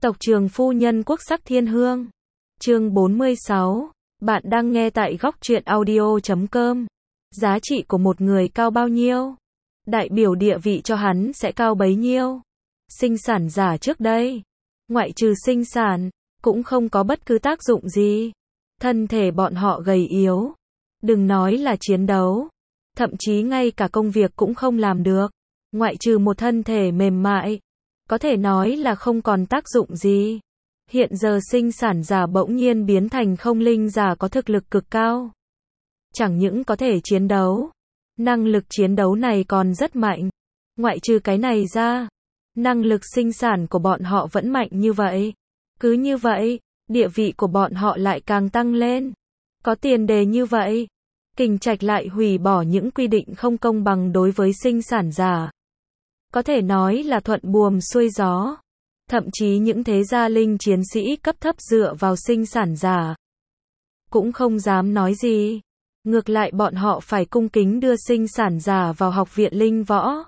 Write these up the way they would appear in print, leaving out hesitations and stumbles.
Tộc trưởng phu nhân quốc sắc thiên hương. Chương 46. Bạn đang nghe tại góc truyện audio.com. Giá trị của một người cao bao nhiêu? Đại biểu địa vị cho hắn sẽ cao bấy nhiêu? Sinh sản giả trước đây, ngoại trừ sinh sản, cũng không có bất cứ tác dụng gì. Thân thể bọn họ gầy yếu. Đừng nói là chiến đấu. Thậm chí ngay cả công việc cũng không làm được. Ngoại trừ một thân thể mềm mại, có thể nói là không còn tác dụng gì. Hiện giờ sinh sản giả bỗng nhiên biến thành không linh giả có thực lực cực cao. Chẳng những có thể chiến đấu, năng lực chiến đấu này còn rất mạnh. Ngoại trừ cái này ra, năng lực sinh sản của bọn họ vẫn mạnh như vậy. Cứ như vậy, địa vị của bọn họ lại càng tăng lên. Có tiền đề như vậy, Kình Trạch lại hủy bỏ những quy định không công bằng đối với sinh sản giả. Có thể nói là thuận buồm xuôi gió. Thậm chí những thế gia linh chiến sĩ cấp thấp dựa vào sinh sản giả cũng không dám nói gì. Ngược lại bọn họ phải cung kính đưa sinh sản giả vào học viện linh võ.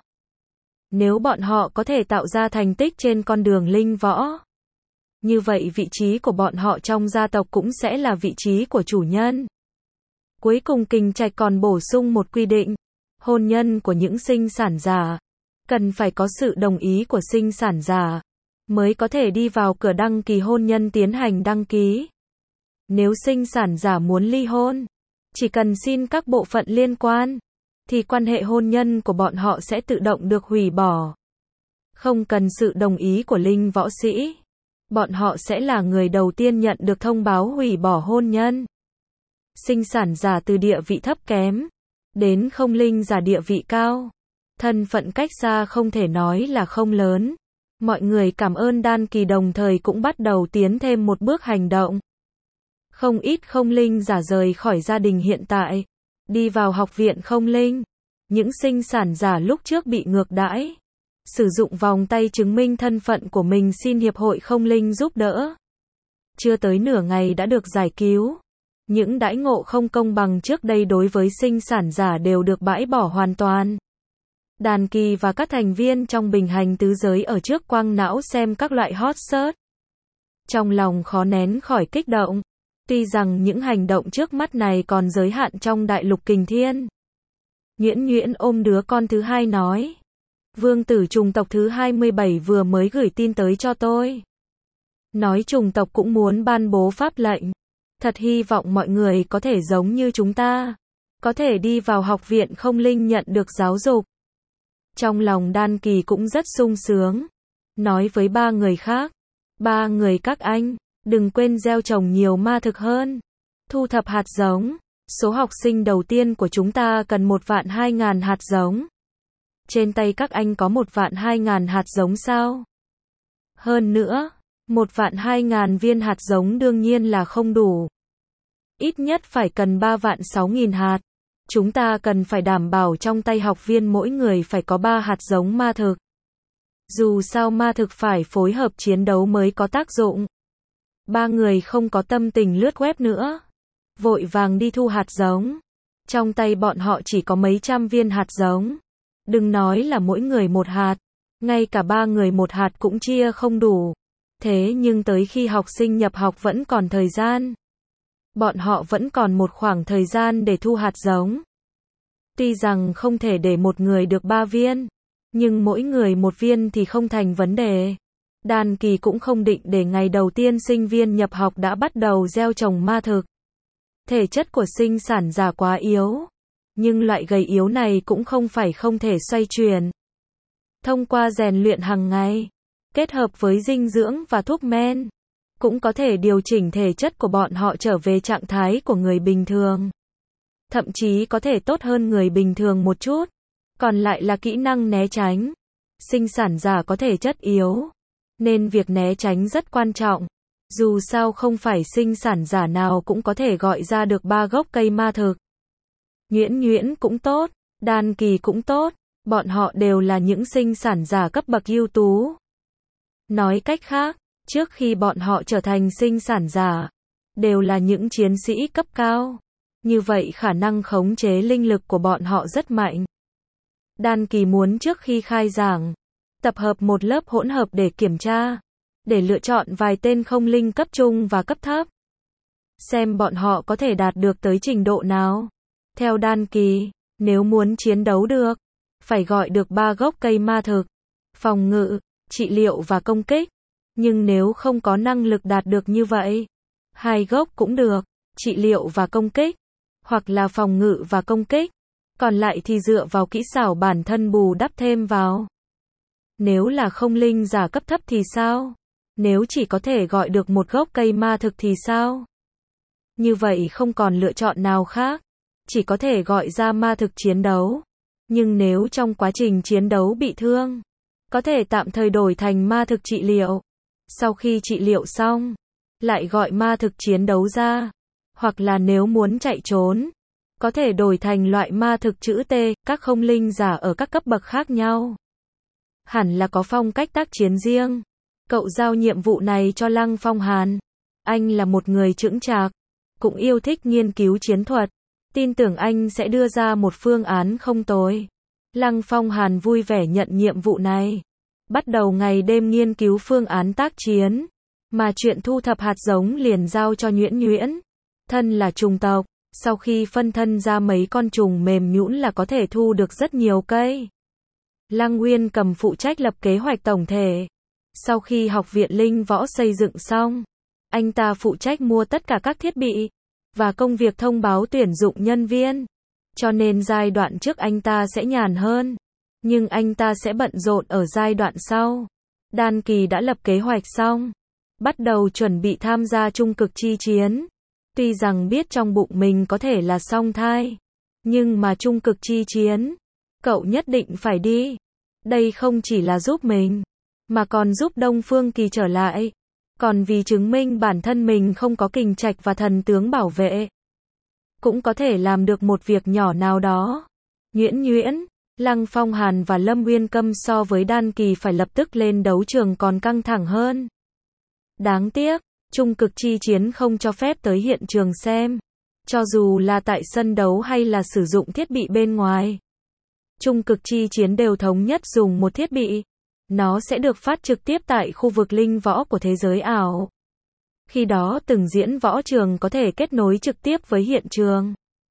Nếu bọn họ có thể tạo ra thành tích trên con đường linh võ, như vậy vị trí của bọn họ trong gia tộc cũng sẽ là vị trí của chủ nhân. Cuối cùng Kình Trạch còn bổ sung một quy định. Hôn nhân của những sinh sản giả cần phải có sự đồng ý của sinh sản giả mới có thể đi vào cửa đăng ký hôn nhân tiến hành đăng ký. Nếu sinh sản giả muốn ly hôn, chỉ cần xin các bộ phận liên quan, thì quan hệ hôn nhân của bọn họ sẽ tự động được hủy bỏ. Không cần sự đồng ý của linh võ sĩ, bọn họ sẽ là người đầu tiên nhận được thông báo hủy bỏ hôn nhân. Sinh sản giả từ địa vị thấp kém đến không linh giả địa vị cao, thân phận cách xa không thể nói là không lớn. Mọi người cảm ơn Đan Kỳ đồng thời cũng bắt đầu tiến thêm một bước hành động. Không ít không linh giả rời khỏi gia đình hiện tại, đi vào học viện không linh. Những sinh sản giả lúc trước bị ngược đãi, sử dụng vòng tay chứng minh thân phận của mình xin hiệp hội không linh giúp đỡ. Chưa tới nửa ngày đã được giải cứu. Những đãi ngộ không công bằng trước đây đối với sinh sản giả đều được bãi bỏ hoàn toàn. Đàn Kỳ và các thành viên trong bình hành tứ giới ở trước quang não xem các loại hot search. Trong lòng khó nén khỏi kích động. Tuy rằng những hành động trước mắt này còn giới hạn trong đại lục Kình Thiên. Nhuyễn Nhuyễn ôm đứa con thứ hai nói. Vương tử chủng tộc thứ 27 vừa mới gửi tin tới cho tôi. Nói chủng tộc cũng muốn ban bố pháp lệnh. Thật hy vọng mọi người có thể giống như chúng ta. Có thể đi vào học viện không linh nhận được giáo dục. Trong lòng Đan Kỳ cũng rất sung sướng. Nói với ba người khác. Ba người các anh, đừng quên gieo trồng nhiều ma thực hơn. Thu thập hạt giống. Số học sinh đầu tiên của chúng ta cần 1.200.000 hạt giống. Trên tay các anh có 1.200.000 hạt giống sao? Hơn nữa, 1.200.000 viên hạt giống đương nhiên là không đủ. Ít nhất phải cần 3.600.000 hạt. Chúng ta cần phải đảm bảo trong tay học viên mỗi người phải có 3 hạt giống ma thực. Dù sao ma thực phải phối hợp chiến đấu mới có tác dụng. Ba người không có tâm tình lướt web nữa. Vội vàng đi thu hạt giống. Trong tay bọn họ chỉ có mấy trăm viên hạt giống. Đừng nói là mỗi người một hạt. Ngay cả ba người một hạt cũng chia không đủ. Thế nhưng tới khi học sinh nhập học vẫn còn thời gian. Bọn họ vẫn còn một khoảng thời gian để thu hạt giống. Tuy rằng không thể để một người được 3 viên, nhưng mỗi người một viên thì không thành vấn đề. Đan Kỳ cũng không định để ngày đầu tiên sinh viên nhập học đã bắt đầu gieo trồng ma thực. Thể chất của sinh sản giả quá yếu, nhưng loại gầy yếu này cũng không phải không thể xoay chuyển. Thông qua rèn luyện hàng ngày, kết hợp với dinh dưỡng và thuốc men, cũng có thể điều chỉnh thể chất của bọn họ trở về trạng thái của người bình thường. Thậm chí có thể tốt hơn người bình thường một chút. Còn lại là kỹ năng né tránh. Sinh sản giả có thể chất yếu, nên việc né tránh rất quan trọng. Dù sao không phải sinh sản giả nào cũng có thể gọi ra được 3 gốc cây ma thực. Nhuyễn Nhuyễn cũng tốt, Đan Kỳ cũng tốt, bọn họ đều là những sinh sản giả cấp bậc ưu tú. Nói cách khác, trước khi bọn họ trở thành sinh sản giả, đều là những chiến sĩ cấp cao. Như vậy khả năng khống chế linh lực của bọn họ rất mạnh. Đan Kỳ muốn trước khi khai giảng, tập hợp một lớp hỗn hợp để kiểm tra. để lựa chọn vài tên không linh cấp trung và cấp thấp. Xem bọn họ có thể đạt được tới trình độ nào. Theo đan kỳ, nếu muốn chiến đấu được, phải gọi được 3 gốc cây ma thực, phòng ngự, trị liệu và công kích. Nhưng nếu không có năng lực đạt được như vậy, 2 gốc cũng được, trị liệu và công kích, hoặc là phòng ngự và công kích, còn lại thì dựa vào kỹ xảo bản thân bù đắp thêm vào. Nếu là không linh giả cấp thấp thì sao? Nếu chỉ có thể gọi được một gốc cây ma thực thì sao? Như vậy không còn lựa chọn nào khác, chỉ có thể gọi ra ma thực chiến đấu. Nhưng nếu trong quá trình chiến đấu bị thương, có thể tạm thời đổi thành ma thực trị liệu. Sau khi trị liệu xong, lại gọi ma thực chiến đấu ra. Hoặc là nếu muốn chạy trốn, có thể đổi thành loại ma thực chữ T, các không linh giả ở các cấp bậc khác nhau. Hẳn là có phong cách tác chiến riêng. Cậu giao nhiệm vụ này cho Lăng Phong Hàn. Anh là một người chững chạc, cũng yêu thích nghiên cứu chiến thuật. Tin tưởng anh sẽ đưa ra một phương án không tồi. Lăng Phong Hàn vui vẻ nhận nhiệm vụ này. Bắt đầu ngày đêm nghiên cứu phương án tác chiến. Mà chuyện thu thập hạt giống liền giao cho Nhuyễn Nhuyễn. Thân là trùng tộc, sau khi phân thân ra mấy con trùng mềm nhũn là có thể thu được rất nhiều cây. Lăng Nguyên cầm phụ trách lập kế hoạch tổng thể. Sau khi học viện linh võ xây dựng xong, anh ta phụ trách mua tất cả các thiết bị và công việc thông báo tuyển dụng nhân viên. Cho nên giai đoạn trước anh ta sẽ nhàn hơn, nhưng anh ta sẽ bận rộn ở giai đoạn sau. Đan Kỳ đã lập kế hoạch xong, bắt đầu chuẩn bị tham gia trung cực chi chiến. Tuy rằng biết trong bụng mình có thể là song thai, nhưng mà trung cực chi chiến, cậu nhất định phải đi. Đây không chỉ là giúp mình, mà còn giúp Đông Phương Kỳ trở lại. Còn vì chứng minh bản thân mình không có kình trạch và thần tướng bảo vệ. Cũng có thể làm được một việc nhỏ nào đó. Nhuyễn Nhuyễn, Lăng Phong Hàn và Lâm Uyên Câm so với Đan Kỳ phải lập tức lên đấu trường còn căng thẳng hơn. Đáng tiếc, trung cực chi chiến không cho phép tới hiện trường xem. Cho dù là tại sân đấu hay là sử dụng thiết bị bên ngoài. Trung cực chi chiến đều thống nhất dùng một thiết bị. Nó sẽ được phát trực tiếp tại khu vực linh võ của thế giới ảo. Khi đó từng diễn võ trường có thể kết nối trực tiếp với hiện trường.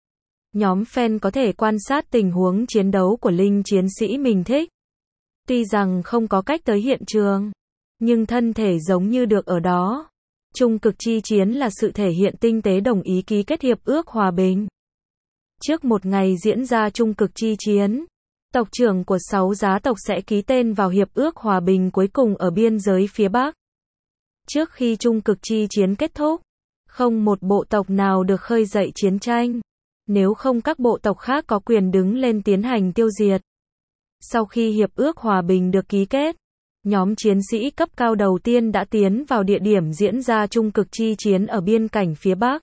Nhóm fan có thể quan sát tình huống chiến đấu của linh chiến sĩ mình thích. Tuy rằng không có cách tới hiện trường, nhưng thân thể giống như được ở đó. Trung cực chi chiến là sự thể hiện tinh tế đồng ý ký kết hiệp ước hòa bình. Trước một ngày diễn ra trung cực chi chiến, tộc trưởng của 6 giá tộc sẽ ký tên vào hiệp ước hòa bình cuối cùng ở biên giới phía Bắc. Trước khi trung cực chi chiến kết thúc, không một bộ tộc nào được khơi dậy chiến tranh. Nếu không các bộ tộc khác có quyền đứng lên tiến hành tiêu diệt. Sau khi hiệp ước hòa bình được ký kết, nhóm chiến sĩ cấp cao đầu tiên đã tiến vào địa điểm diễn ra trung cực chi chiến ở biên cảnh phía Bắc.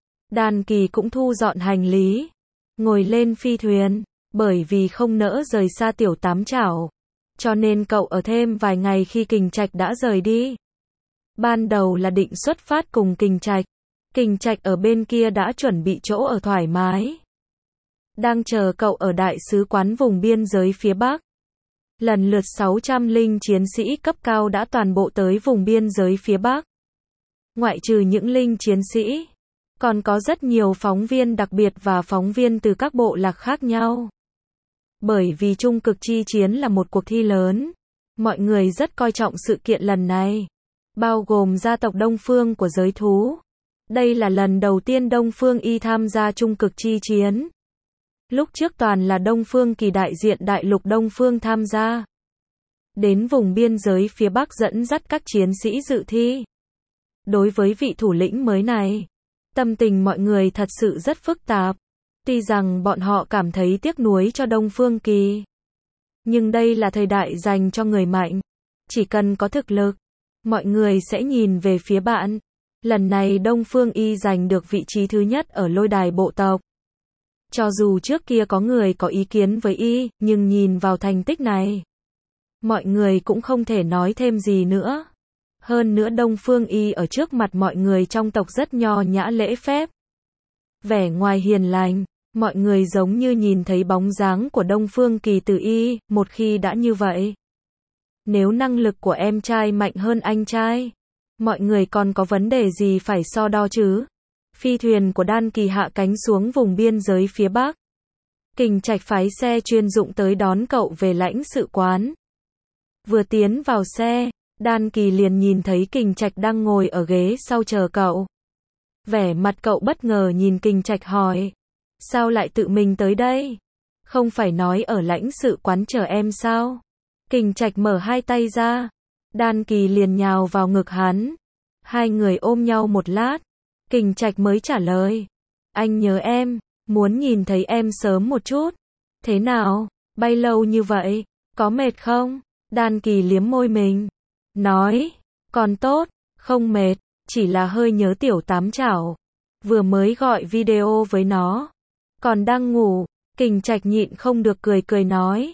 Đan Kỳ cũng thu dọn hành lý, ngồi lên phi thuyền, bởi vì không nỡ rời xa tiểu tám chảo. Cho nên cậu ở thêm vài ngày khi Kình Trạch đã rời đi. Ban đầu là định xuất phát cùng Kình Trạch. Kình Trạch ở bên kia đã chuẩn bị chỗ ở thoải mái. Đang chờ cậu ở đại sứ quán vùng biên giới phía Bắc. Lần lượt 600 linh chiến sĩ cấp cao đã toàn bộ tới vùng biên giới phía Bắc. Ngoại trừ những linh chiến sĩ, còn có rất nhiều phóng viên đặc biệt và phóng viên từ các bộ lạc khác nhau. Bởi vì trung cực chi chiến là một cuộc thi lớn, mọi người rất coi trọng sự kiện lần này, bao gồm gia tộc Đông Phương của giới thú. Đây là lần đầu tiên Đông Phương Y tham gia trung cực chi chiến. Lúc trước toàn là Đông Phương Kỳ đại diện đại lục Đông Phương tham gia. Đến vùng biên giới phía Bắc dẫn dắt các chiến sĩ dự thi. Đối với vị thủ lĩnh mới này, tâm tình mọi người thật sự rất phức tạp. Tuy rằng bọn họ cảm thấy tiếc nuối cho Đông Phương Kỳ. Nhưng đây là thời đại dành cho người mạnh. Chỉ cần có thực lực, mọi người sẽ nhìn về phía bạn. Lần này Đông Phương Y giành được vị trí thứ nhất ở lôi đài bộ tộc. Cho dù trước kia có người có ý kiến với Y, nhưng nhìn vào thành tích này, mọi người cũng không thể nói thêm gì nữa. Hơn nữa Đông Phương Y ở trước mặt mọi người trong tộc rất nho nhã lễ phép. Vẻ ngoài hiền lành, mọi người giống như nhìn thấy bóng dáng của Đông Phương Kỳ từ Y, một khi đã như vậy. Nếu năng lực của em trai mạnh hơn anh trai, mọi người còn có vấn đề gì phải so đo chứ? Phi thuyền của Đan Kỳ hạ cánh xuống vùng biên giới phía Bắc. Kình Trạch phái xe chuyên dụng tới đón cậu về lãnh sự quán. Vừa tiến vào xe, Đan Kỳ liền nhìn thấy Kình Trạch đang ngồi ở ghế sau chờ cậu. Vẻ mặt cậu bất ngờ nhìn Kình Trạch hỏi, sao lại tự mình tới đây? Không phải nói ở lãnh sự quán chờ em sao? Kình Trạch mở hai tay ra, Đan Kỳ liền nhào vào ngực hắn. Hai người ôm nhau một lát, Kình Trạch mới trả lời, anh nhớ em, muốn nhìn thấy em sớm một chút. Thế nào, bay lâu như vậy, có mệt không? Đan Kỳ liếm môi mình, nói, còn tốt, không mệt, chỉ là hơi nhớ tiểu tám chảo. Vừa mới gọi video với nó, còn đang ngủ. Kình Trạch nhịn không được cười cười nói,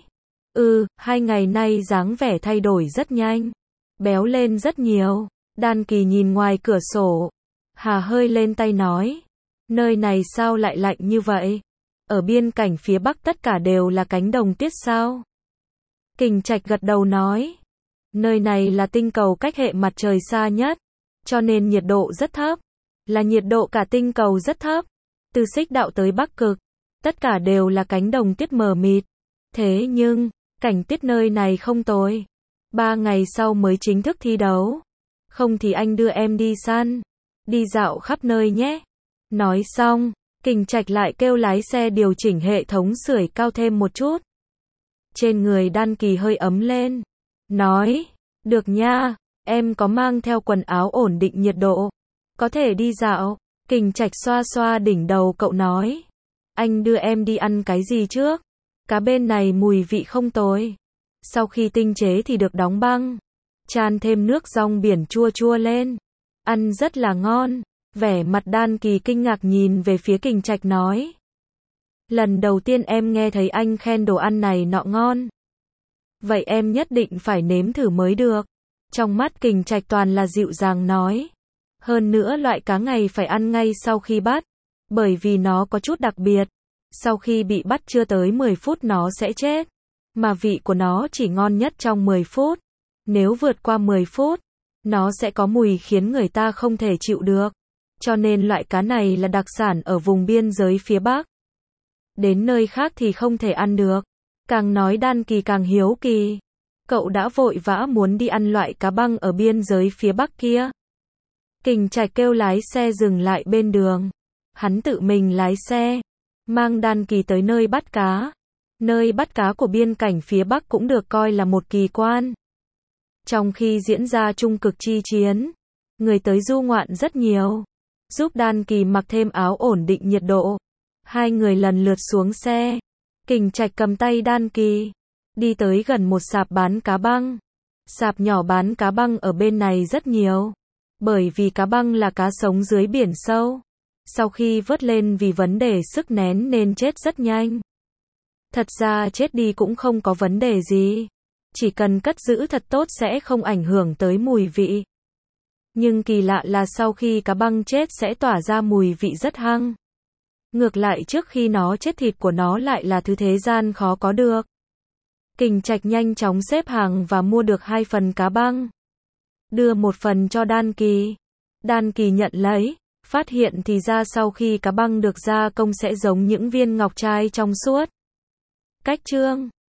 2 ngày nay dáng vẻ thay đổi rất nhanh, béo lên rất nhiều. Đan Kỳ nhìn ngoài cửa sổ, hà hơi lên tay nói, nơi này sao lại lạnh như vậy? Ở biên cảnh phía Bắc tất cả đều là cánh đồng tuyết sao? Kình Trạch gật đầu nói, nơi này là tinh cầu cách hệ mặt trời xa nhất, cho nên nhiệt độ rất thấp, là nhiệt độ cả tinh cầu rất thấp. Từ Xích Đạo tới Bắc Cực, tất cả đều là cánh đồng tuyết mờ mịt. Thế nhưng, cảnh tuyết nơi này không tồi. 3 ngày sau mới chính thức thi đấu. Không thì anh đưa em đi săn, đi dạo khắp nơi nhé. Nói xong, Kình Trạch lại kêu lái xe điều chỉnh hệ thống sưởi cao thêm một chút. Trên người Đan Kỳ hơi ấm lên. Nói, được nha, em có mang theo quần áo ổn định nhiệt độ. Có thể đi dạo. Kình Trạch xoa xoa đỉnh đầu cậu nói, anh đưa em đi ăn cái gì trước? Cá bên này mùi vị không tồi. Sau khi tinh chế thì được đóng băng, chan thêm nước rong biển chua chua lên, ăn rất là ngon. Vẻ mặt Đan Kỳ kinh ngạc nhìn về phía Kình Trạch nói, lần đầu tiên em nghe thấy anh khen đồ ăn này nọ ngon. Vậy em nhất định phải nếm thử mới được. Trong mắt Kình Trạch toàn là dịu dàng nói, hơn nữa loại cá này phải ăn ngay sau khi bắt, bởi vì nó có chút đặc biệt. Sau khi bị bắt chưa tới 10 phút nó sẽ chết, mà vị của nó chỉ ngon nhất trong 10 phút. Nếu vượt qua 10 phút, nó sẽ có mùi khiến người ta không thể chịu được. Cho nên loại cá này là đặc sản ở vùng biên giới phía Bắc. Đến nơi khác thì không thể ăn được. Càng nói Đan Kỳ càng hiếu kỳ. Cậu đã vội vã muốn đi ăn loại cá băng ở biên giới phía Bắc kia. Kình Trạch kêu lái xe dừng lại bên đường. Hắn tự mình lái xe, mang Đan Kỳ tới nơi bắt cá. Nơi bắt cá của biên cảnh phía Bắc cũng được coi là một kỳ quan. Trong khi diễn ra Trung Cực chi chiến, người tới du ngoạn rất nhiều. Giúp Đan Kỳ mặc thêm áo ổn định nhiệt độ. Hai người lần lượt xuống xe. Kình Trạch cầm tay Đan Kỳ, đi tới gần một sạp bán cá băng. Sạp nhỏ bán cá băng ở bên này rất nhiều. Bởi vì cá băng là cá sống dưới biển sâu. Sau khi vớt lên vì vấn đề sức nén nên chết rất nhanh. Thật ra chết đi cũng không có vấn đề gì. Chỉ cần cất giữ thật tốt sẽ không ảnh hưởng tới mùi vị. Nhưng kỳ lạ là sau khi cá băng chết sẽ tỏa ra mùi vị rất hăng. Ngược lại trước khi nó chết thịt của nó lại là thứ thế gian khó có được. Kình Trạch nhanh chóng xếp hàng và mua được 2 phần cá băng. Đưa một phần cho Đan Kỳ. Đan Kỳ nhận lấy, phát hiện thì ra sau khi cá băng được gia công sẽ giống những viên ngọc trai trong suốt. Cách chương